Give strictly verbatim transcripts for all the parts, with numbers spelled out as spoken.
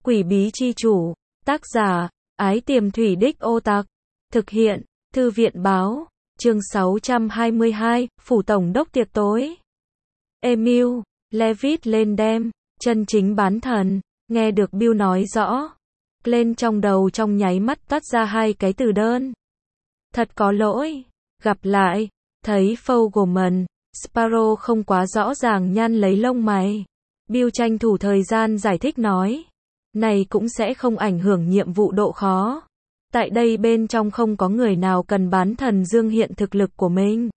Quỷ bí chi chủ, tác giả, Ái Tiềm Thủy Đích Ô Tặc, thực hiện, Thư viện báo, chương sáu trăm hai mươi hai, Phủ Tổng đốc tiệc tối. Emil, Levitt lên đem, chân chính bán thần, nghe được Bill nói rõ. Lên trong đầu trong nháy mắt toát ra hai cái từ đơn. Thật có lỗi, gặp lại, thấy Fogelman, Sparrow không quá rõ ràng nhăn lấy lông mày. Bill tranh thủ thời gian giải thích nói. Này cũng sẽ không ảnh hưởng nhiệm vụ độ khó. Tại đây bên trong không có người nào cần bán thần dương hiện thực lực của mình.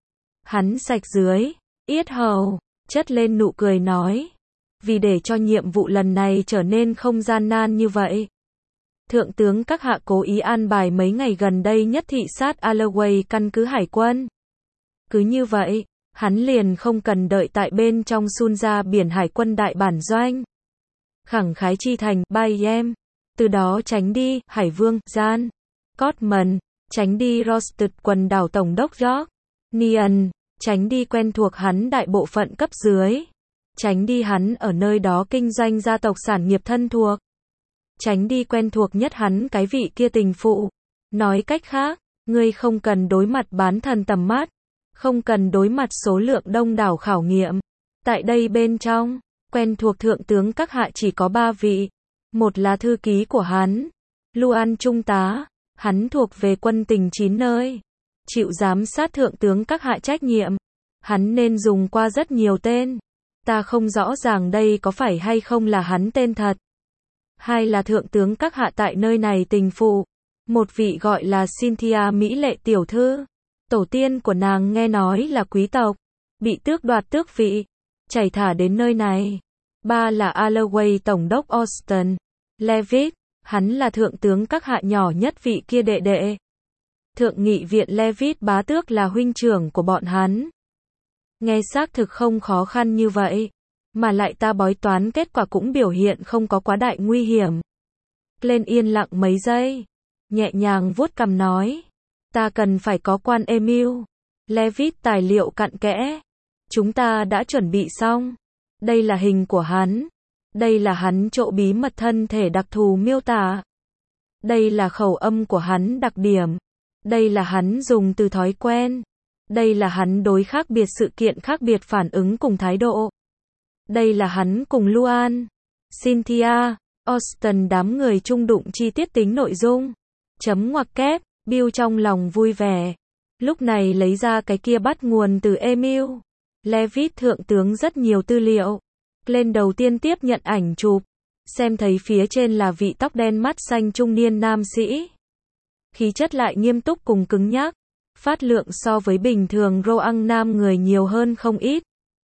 Hắn sạch dưới, yết hầu, chất lên nụ cười nói. Vì để cho nhiệm vụ lần này trở nên không gian nan như vậy. Thượng tướng các hạ cố ý an bài mấy ngày gần đây nhất thị sát Alloway căn cứ hải quân. Cứ như vậy, hắn liền không cần đợi tại bên trong sun ra biển hải quân đại bản doanh. Khẳng khái chi thành, Bayem. Từ đó tránh đi, Hải Vương, Gian, Cotman, tránh đi Rosted quần đảo Tổng đốc York, Nian, tránh đi quen thuộc hắn đại bộ phận cấp dưới. Tránh đi hắn ở nơi đó kinh doanh gia tộc sản nghiệp thân thuộc. Tránh đi quen thuộc nhất hắn cái vị kia tình phụ. Nói cách khác, ngươi không cần đối mặt bán thần tầm mắt. Không cần đối mặt số lượng đông đảo khảo nghiệm. Tại đây bên trong, quen thuộc thượng tướng các hạ chỉ có ba vị. Một là thư ký của hắn, Luan trung tá, hắn thuộc về quân tình chín nơi. Chịu giám sát thượng tướng các hạ trách nhiệm. Hắn nên dùng qua rất nhiều tên. Ta không rõ ràng đây có phải hay không là hắn tên thật. Hai là thượng tướng các hạ tại nơi này tình phụ. Một vị gọi là Cynthia Mỹ lệ tiểu thư. Tổ tiên của nàng nghe nói là quý tộc. Bị tước đoạt tước vị. Chảy thả đến nơi này. Ba là Alloway Tổng đốc Austin. Levitt, hắn là thượng tướng các hạ nhỏ nhất vị kia đệ đệ. Thượng nghị viện Levitt bá tước là huynh trưởng của bọn hắn. Nghe xác thực không khó khăn như vậy. Mà lại ta bói toán kết quả cũng biểu hiện không có quá đại nguy hiểm. Lên yên lặng mấy giây. Nhẹ nhàng vuốt cằm nói. Ta cần phải có quan Emil. Levitt tài liệu cặn kẽ. Chúng ta đã chuẩn bị xong. Đây là hình của hắn. Đây là hắn chỗ bí mật thân thể đặc thù miêu tả. Đây là khẩu âm của hắn đặc điểm. Đây là hắn dùng từ thói quen. Đây là hắn đối khác biệt sự kiện khác biệt phản ứng cùng thái độ. Đây là hắn cùng Luan, Cynthia, Austin đám người chung đụng chi tiết tính nội dung. Chấm ngoặc kép, Bill trong lòng vui vẻ. Lúc này lấy ra cái kia bắt nguồn từ Emil. Levitt thượng tướng rất nhiều tư liệu. Lên đầu tiên tiếp nhận ảnh chụp. Xem thấy phía trên là vị tóc đen mắt xanh trung niên nam sĩ. Khí chất lại nghiêm túc cùng cứng nhắc. Phát lượng so với bình thường Roang nam người nhiều hơn không ít.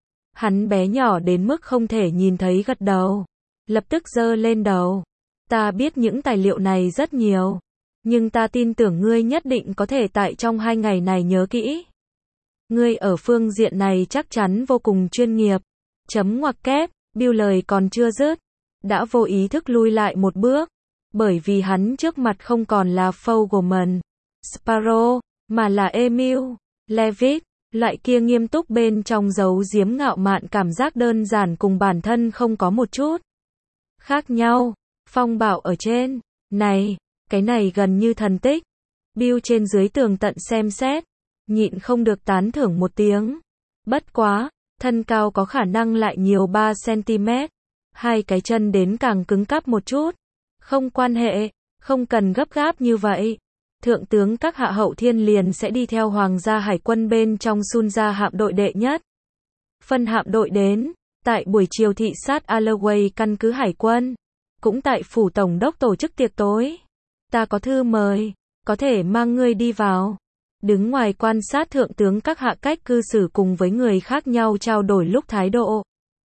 Hắn bé nhỏ đến mức không thể nhìn thấy gật đầu. Lập tức giơ lên đầu. Ta biết những tài liệu này rất nhiều. Nhưng ta tin tưởng ngươi nhất định có thể tại trong hai ngày này nhớ kỹ. Ngươi ở phương diện này chắc chắn vô cùng chuyên nghiệp. Chấm ngoặc kép, Bill lời còn chưa dứt. Đã vô ý thức lui lại một bước. Bởi vì hắn trước mặt không còn là Fogelman, Sparrow, mà là Emil, Levitt. Loại kia nghiêm túc bên trong giấu giếm ngạo mạn cảm giác đơn giản cùng bản thân không có một chút khác nhau. Phong bảo ở trên. Này, cái này gần như thần tích. Bill trên dưới tường tận xem xét. Nhịn không được tán thưởng một tiếng. Bất quá, thân cao có khả năng lại nhiều ba xăng-ti-mét. Hai cái chân đến càng cứng cáp một chút. Không quan hệ, không cần gấp gáp như vậy. Thượng tướng các hạ hậu thiên liền sẽ đi theo hoàng gia hải quân bên trong sun ra hạm đội đệ nhất. Phân hạm đội đến, tại buổi chiều thị sát Alloway căn cứ hải quân. Cũng tại phủ tổng đốc tổ chức tiệc tối. Ta có thư mời, có thể mang ngươi đi vào. Đứng ngoài quan sát thượng tướng các hạ cách cư xử cùng với người khác nhau trao đổi lúc thái độ.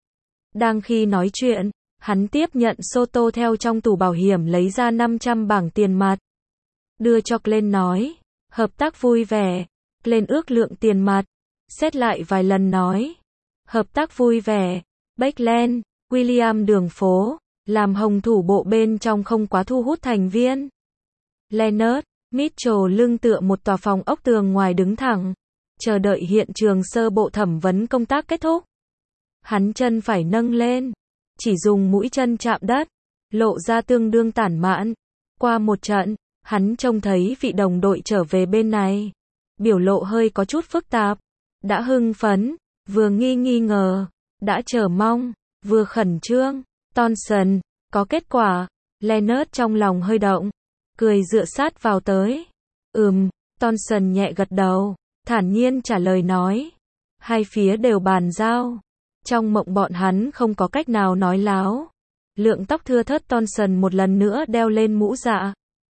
Đang khi nói chuyện, hắn tiếp nhận Soto theo trong tủ bảo hiểm lấy ra năm trăm bảng tiền mặt. Đưa cho Glenn nói. Hợp tác vui vẻ. Glenn ước lượng tiền mặt. Xét lại vài lần nói. Hợp tác vui vẻ. Bakeland, William đường phố. Làm hồng thủ bộ bên trong không quá thu hút thành viên. Leonard, Mitchell lưng tựa một tòa phòng ốc tường ngoài đứng thẳng. Chờ đợi hiện trường sơ bộ thẩm vấn công tác kết thúc. Hắn chân phải nâng lên. Chỉ dùng mũi chân chạm đất. lộ ra tương đương tản mạn. Qua một trận, hắn trông thấy vị đồng đội trở về bên này. Biểu lộ hơi có chút phức tạp. Đã hưng phấn, vừa nghi nghi ngờ, đã chờ mong, vừa khẩn trương. Thompson, có kết quả. Leonard trong lòng hơi động, cười dựa sát vào tới. Ừm, Thompson nhẹ gật đầu, thản nhiên trả lời nói. Hai phía đều bàn giao. Trong mộng bọn hắn không có cách nào nói láo. Lượng tóc thưa thớt Thompson một lần nữa đeo lên mũ dạ.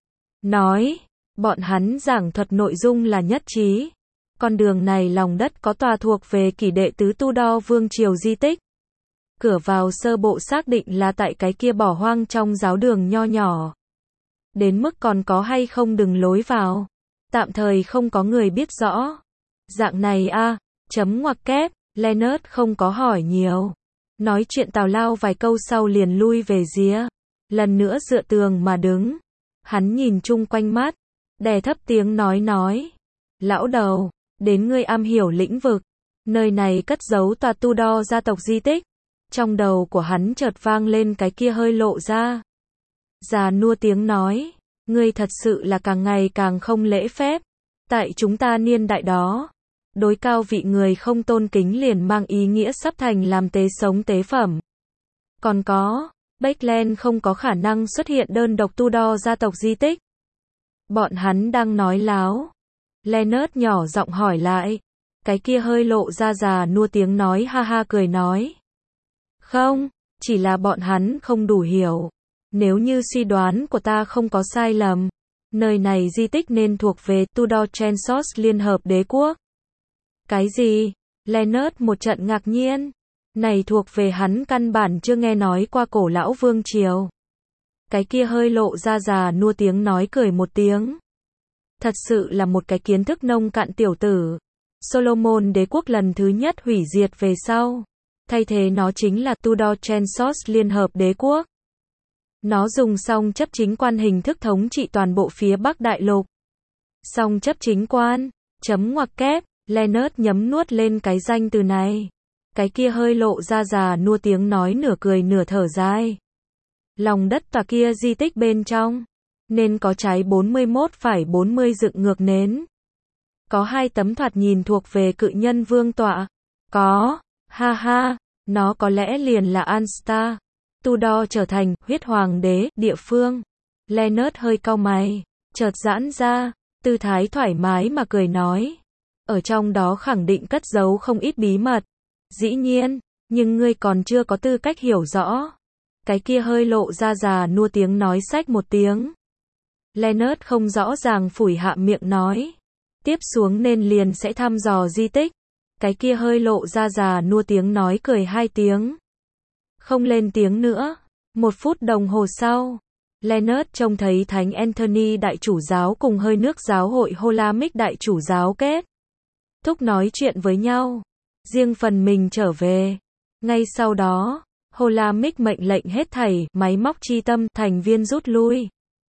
Nói, bọn hắn giảng thuật nội dung là nhất trí. Con đường này lòng đất có tòa thuộc về kỷ đệ tứ Tudor vương triều di tích. Cửa vào sơ bộ xác định là tại cái kia bỏ hoang trong giáo đường nho nhỏ. Đến mức còn có hay không đừng lối vào. Tạm thời không có người biết rõ. Dạng này a à, chấm ngoặc kép, Leonard không có hỏi nhiều. Nói chuyện tào lao vài câu sau liền lui về rìa. Lần nữa dựa tường mà đứng. Hắn nhìn chung quanh mắt. Đè thấp tiếng nói nói. Lão đầu, đến ngươi am hiểu lĩnh vực. Nơi này cất giấu tòa Tudor gia tộc di tích. Trong đầu của hắn chợt vang lên cái kia hơi lộ ra. Già nua tiếng nói. Ngươi thật sự là càng ngày càng không lễ phép. Tại chúng ta niên đại đó. Đối cao vị người không tôn kính liền mang ý nghĩa sắp thành làm tế sống tế phẩm. Còn có, Backland không có khả năng xuất hiện đơn độc Tudor gia tộc di tích. Bọn hắn đang nói láo. Leonard nhỏ giọng hỏi lại. Cái kia hơi lộ ra già nua tiếng nói ha ha cười nói. Không, chỉ là bọn hắn không đủ hiểu. Nếu như suy đoán của ta không có sai lầm, nơi này di tích nên thuộc về Tudor Trensos Liên hợp đế quốc. Cái gì? Leonard một trận ngạc nhiên. Này thuộc về hắn căn bản chưa nghe nói qua cổ lão vương triều. Cái kia hơi lộ ra già nua tiếng nói cười một tiếng. Thật sự là một cái kiến thức nông cạn tiểu tử. Solomon đế quốc lần thứ nhất hủy diệt về sau. Thay thế nó chính là Tudor Trensos Liên hợp đế quốc. Nó dùng song chấp chính quan hình thức thống trị toàn bộ phía Bắc Đại Lục. Song chấp chính quan, chấm ngoặc kép, Leonard nhấm nuốt lên cái danh từ này. Cái kia hơi lộ ra già nua tiếng nói nửa cười nửa thở dài. Lòng đất tòa kia di tích bên trong, nên có trái bốn mươi mốt phẩy bốn mươi dựng ngược nến. Có hai tấm thoạt nhìn thuộc về cự nhân vương tọa. Có, ha ha, nó có lẽ liền là Anstar. Tudor trở thành huyết hoàng đế địa phương. Leonard hơi cau mày, chợt giãn ra, tư thái thoải mái mà cười nói. Ở trong đó khẳng định cất giấu không ít bí mật. Dĩ nhiên, nhưng ngươi còn chưa có tư cách hiểu rõ. Cái kia hơi lộ ra già nua tiếng nói xách một tiếng. Leonard không rõ ràng phủi hạ miệng nói. Tiếp xuống nên liền sẽ thăm dò di tích. Cái kia hơi lộ ra già nua tiếng nói cười hai tiếng. Không lên tiếng nữa. Một phút đồng hồ sau, Leonard trông thấy Thánh Anthony đại chủ giáo cùng hơi nước giáo hội Holamic đại chủ giáo kết thúc nói chuyện với nhau. Riêng phần mình trở về. Ngay sau đó, Holamic mệnh lệnh hết thảy máy móc chi tâm thành viên rút lui.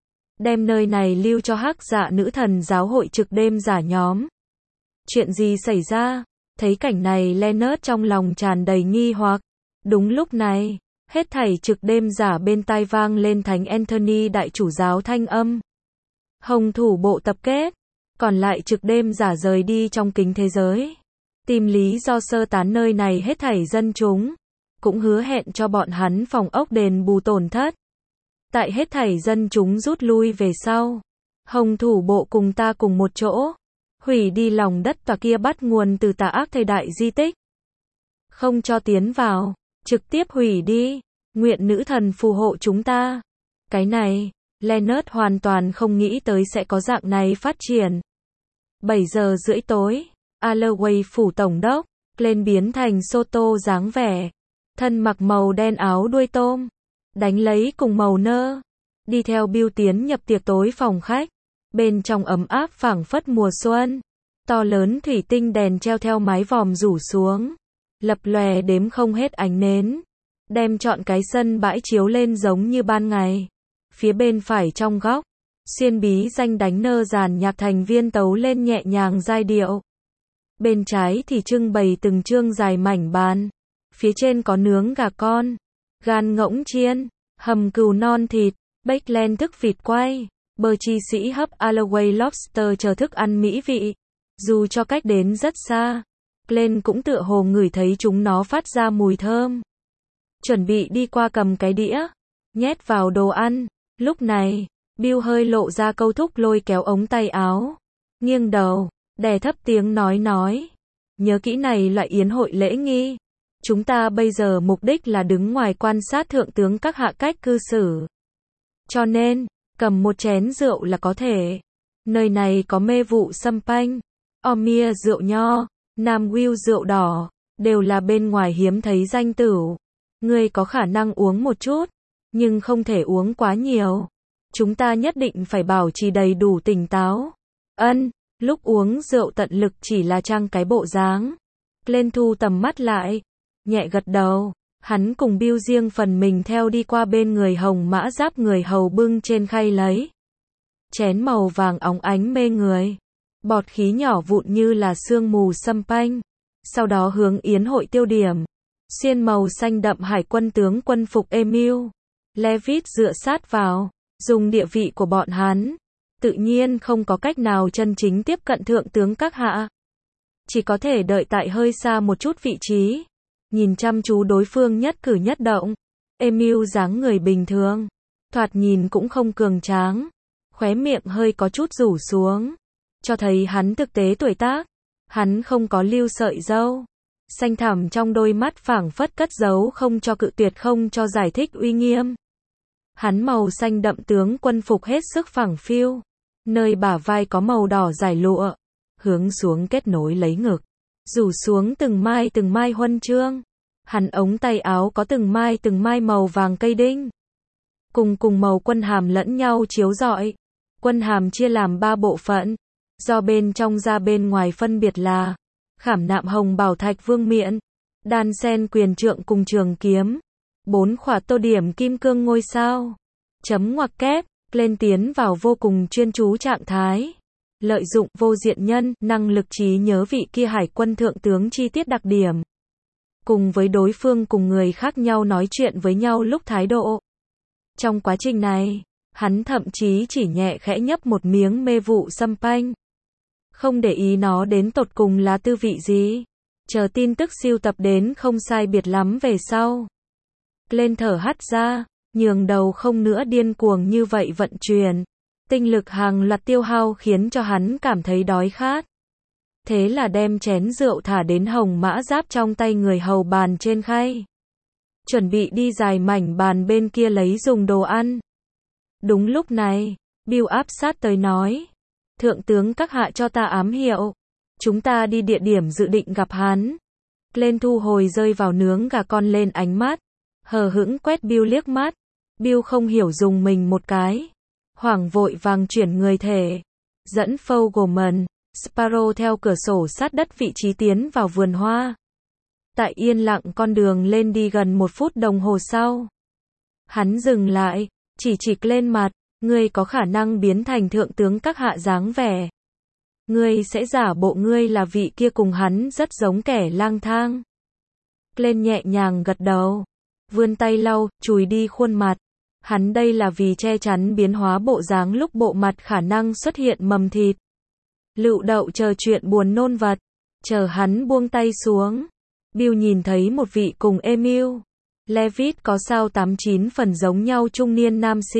Đem nơi này lưu cho hắc dạ nữ thần giáo hội trực đêm giả nhóm. Chuyện gì xảy ra? Thấy cảnh này Leonard trong lòng tràn đầy nghi hoặc. Đúng lúc này, hết thảy trực đêm giả bên tai vang lên Thánh Anthony đại chủ giáo thanh âm. Hồng thủ bộ tập kết, còn lại trực đêm giả rời đi trong kính thế giới. Tìm lý do sơ tán nơi này hết thảy dân chúng. Cũng hứa hẹn cho bọn hắn phòng ốc đền bù tổn thất. Tại hết thảy dân chúng rút lui về sau. Hồng thủ bộ cùng ta cùng một chỗ. Hủy đi lòng đất tòa kia bắt nguồn từ tà ác thời đại di tích. Không cho tiến vào. Trực tiếp hủy đi. Nguyện nữ thần phù hộ chúng ta. Cái này, Leonard hoàn toàn không nghĩ tới sẽ có dạng này phát triển. bảy giờ rưỡi tối, Alloway phủ tổng đốc, lên biến thành Soto dáng vẻ. Thân mặc màu đen áo đuôi tôm. Đánh lấy cùng màu nơ. Đi theo Bill tiến nhập tiệc tối phòng khách. Bên trong ấm áp phảng phất mùa xuân. To lớn thủy tinh đèn treo theo mái vòm rủ xuống. Lập lòe đếm không hết ánh nến. Đem trọn cái sân bãi chiếu lên giống như ban ngày. Phía bên phải trong góc, xuyên bí danh đánh nơ giàn nhạc thành viên tấu lên nhẹ nhàng giai điệu. Bên trái thì trưng bày từng chương dài mảnh bàn. Phía trên có nướng gà con, gan ngỗng chiên, hầm cừu non thịt, bake len thức vịt quay, bơ chi sĩ hấp Alloway lobster chờ thức ăn mỹ vị. Dù cho cách đến rất xa, Glenn cũng tựa hồ ngửi thấy chúng nó phát ra mùi thơm. Chuẩn bị đi qua cầm cái đĩa, nhét vào đồ ăn. Lúc này, Bill hơi lộ ra câu thúc lôi kéo ống tay áo, nghiêng đầu, đè thấp tiếng nói nói. Nhớ kỹ này loại yến hội lễ nghi. Chúng ta bây giờ mục đích là đứng ngoài quan sát thượng tướng các hạ cách cư xử. Cho nên, cầm một chén rượu là có thể. Nơi này có mê vụ sâm panh, Omia rượu nho, Nam Will rượu đỏ, đều là bên ngoài hiếm thấy danh tửu. Ngươi có khả năng uống một chút, nhưng không thể uống quá nhiều. Chúng ta nhất định phải bảo trì đầy đủ tỉnh táo. Ân, lúc uống rượu tận lực chỉ là trang cái bộ dáng. Glenn thu tầm mắt lại, nhẹ gật đầu. Hắn cùng Bill riêng phần mình theo đi qua bên người hồng mã giáp người hầu bưng trên khay lấy. Chén màu vàng óng ánh mê người. Bọt khí nhỏ vụn như là sương mù sâm panh. Sau đó hướng yến hội tiêu điểm. Xiên màu xanh đậm hải quân tướng quân phục Emil. Levitt dựa sát vào. Dùng địa vị của bọn hắn. Tự nhiên không có cách nào chân chính tiếp cận thượng tướng các hạ. Chỉ có thể đợi tại hơi xa một chút vị trí. Nhìn chăm chú đối phương nhất cử nhất động. Emil dáng người bình thường. Thoạt nhìn cũng không cường tráng. Khóe miệng hơi có chút rủ xuống. Cho thấy hắn thực tế tuổi tác. Hắn không có lưu sợi râu. Xanh thẳm trong đôi mắt phảng phất cất giấu không cho cự tuyệt không cho giải thích uy nghiêm. Hắn màu xanh đậm tướng quân phục hết sức phẳng phiu. Nơi bả vai có màu đỏ dài lụa. Hướng xuống kết nối lấy ngực. Rủ xuống từng mai từng mai huân chương. Hắn ống tay áo có từng mai từng mai màu vàng cây đinh. Cùng cùng màu quân hàm lẫn nhau chiếu rọi. Quân hàm chia làm ba bộ phận. Do bên trong ra bên ngoài phân biệt là khảm nạm hồng bảo thạch vương miện, đan sen quyền trượng cùng trường kiếm, bốn khỏa tô điểm kim cương ngôi sao, chấm ngoặc kép, lên tiến vào vô cùng chuyên chú trạng thái. Lợi dụng vô diện nhân, năng lực trí nhớ vị kia hải quân thượng tướng chi tiết đặc điểm. Cùng với đối phương cùng người khác nhau nói chuyện với nhau lúc thái độ. Trong quá trình này, hắn thậm chí chỉ nhẹ khẽ nhấp một miếng mê vụ sâm panh. Không để ý nó đến tột cùng là tư vị gì. Chờ tin tức siêu tập đến không sai biệt lắm về sau. Lên thở hắt ra, nhường đầu không nữa điên cuồng như vậy vận chuyển. Tinh lực hàng loạt tiêu hao khiến cho hắn cảm thấy đói khát. Thế là đem chén rượu thả đến hồng mã giáp trong tay người hầu bàn trên khay. Chuẩn bị đi dài mảnh bàn bên kia lấy dùng đồ ăn. Đúng lúc này, Bill áp sát tới nói. Thượng tướng các hạ cho ta ám hiệu. Chúng ta đi địa điểm dự định gặp hắn. Lên thu hồi rơi vào nướng gà con lên ánh mắt. Hờ hững quét Bill liếc mắt. Bill không hiểu dùng mình một cái. Hoảng vội vàng chuyển người thể. Dẫn Fogelman, Sparrow theo cửa sổ sát đất vị trí tiến vào vườn hoa. Tại yên lặng con đường lên đi gần một phút đồng hồ sau. Hắn dừng lại, chỉ chỉ lên mặt. Ngươi có khả năng biến thành thượng tướng các hạ dáng vẻ. Ngươi sẽ giả bộ ngươi là vị kia cùng hắn rất giống kẻ lang thang. Lên nhẹ nhàng gật đầu. Vươn tay lau, chùi đi khuôn mặt. Hắn đây là vì che chắn biến hóa bộ dáng lúc bộ mặt khả năng xuất hiện mầm thịt. Lựu đậu chờ chuyện buồn nôn vật. Chờ hắn buông tay xuống. Bill nhìn thấy một vị cùng Emil. Levitt có sao tám chín phần giống nhau trung niên nam sĩ.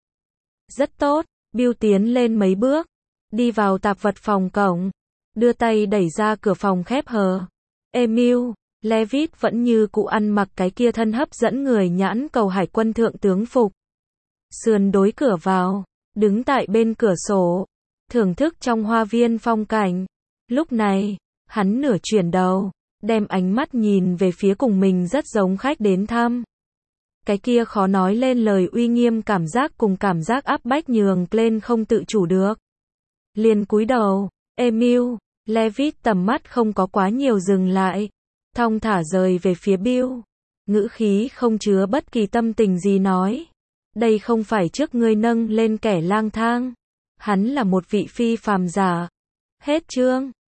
Rất tốt, Bill tiến lên mấy bước, đi vào tạp vật phòng cổng, đưa tay đẩy ra cửa phòng khép hờ. Emil, Levitt vẫn như cụ ăn mặc cái kia thân hấp dẫn người nhãn cầu hải quân thượng tướng phục. Sườn đối cửa vào, đứng tại bên cửa sổ, thưởng thức trong hoa viên phong cảnh. Lúc này, hắn nửa chuyển đầu, đem ánh mắt nhìn về phía cùng mình rất giống khách đến thăm. Cái kia khó nói lên lời uy nghiêm cảm giác cùng cảm giác áp bách nhường lên không tự chủ được. Liền cúi đầu, Emil, Levitt tầm mắt không có quá nhiều dừng lại. Thong thả rời về phía Bill. Ngữ khí không chứa bất kỳ tâm tình gì nói. Đây không phải trước ngươi nâng lên kẻ lang thang. Hắn là một vị phi phàm giả. Hết chương.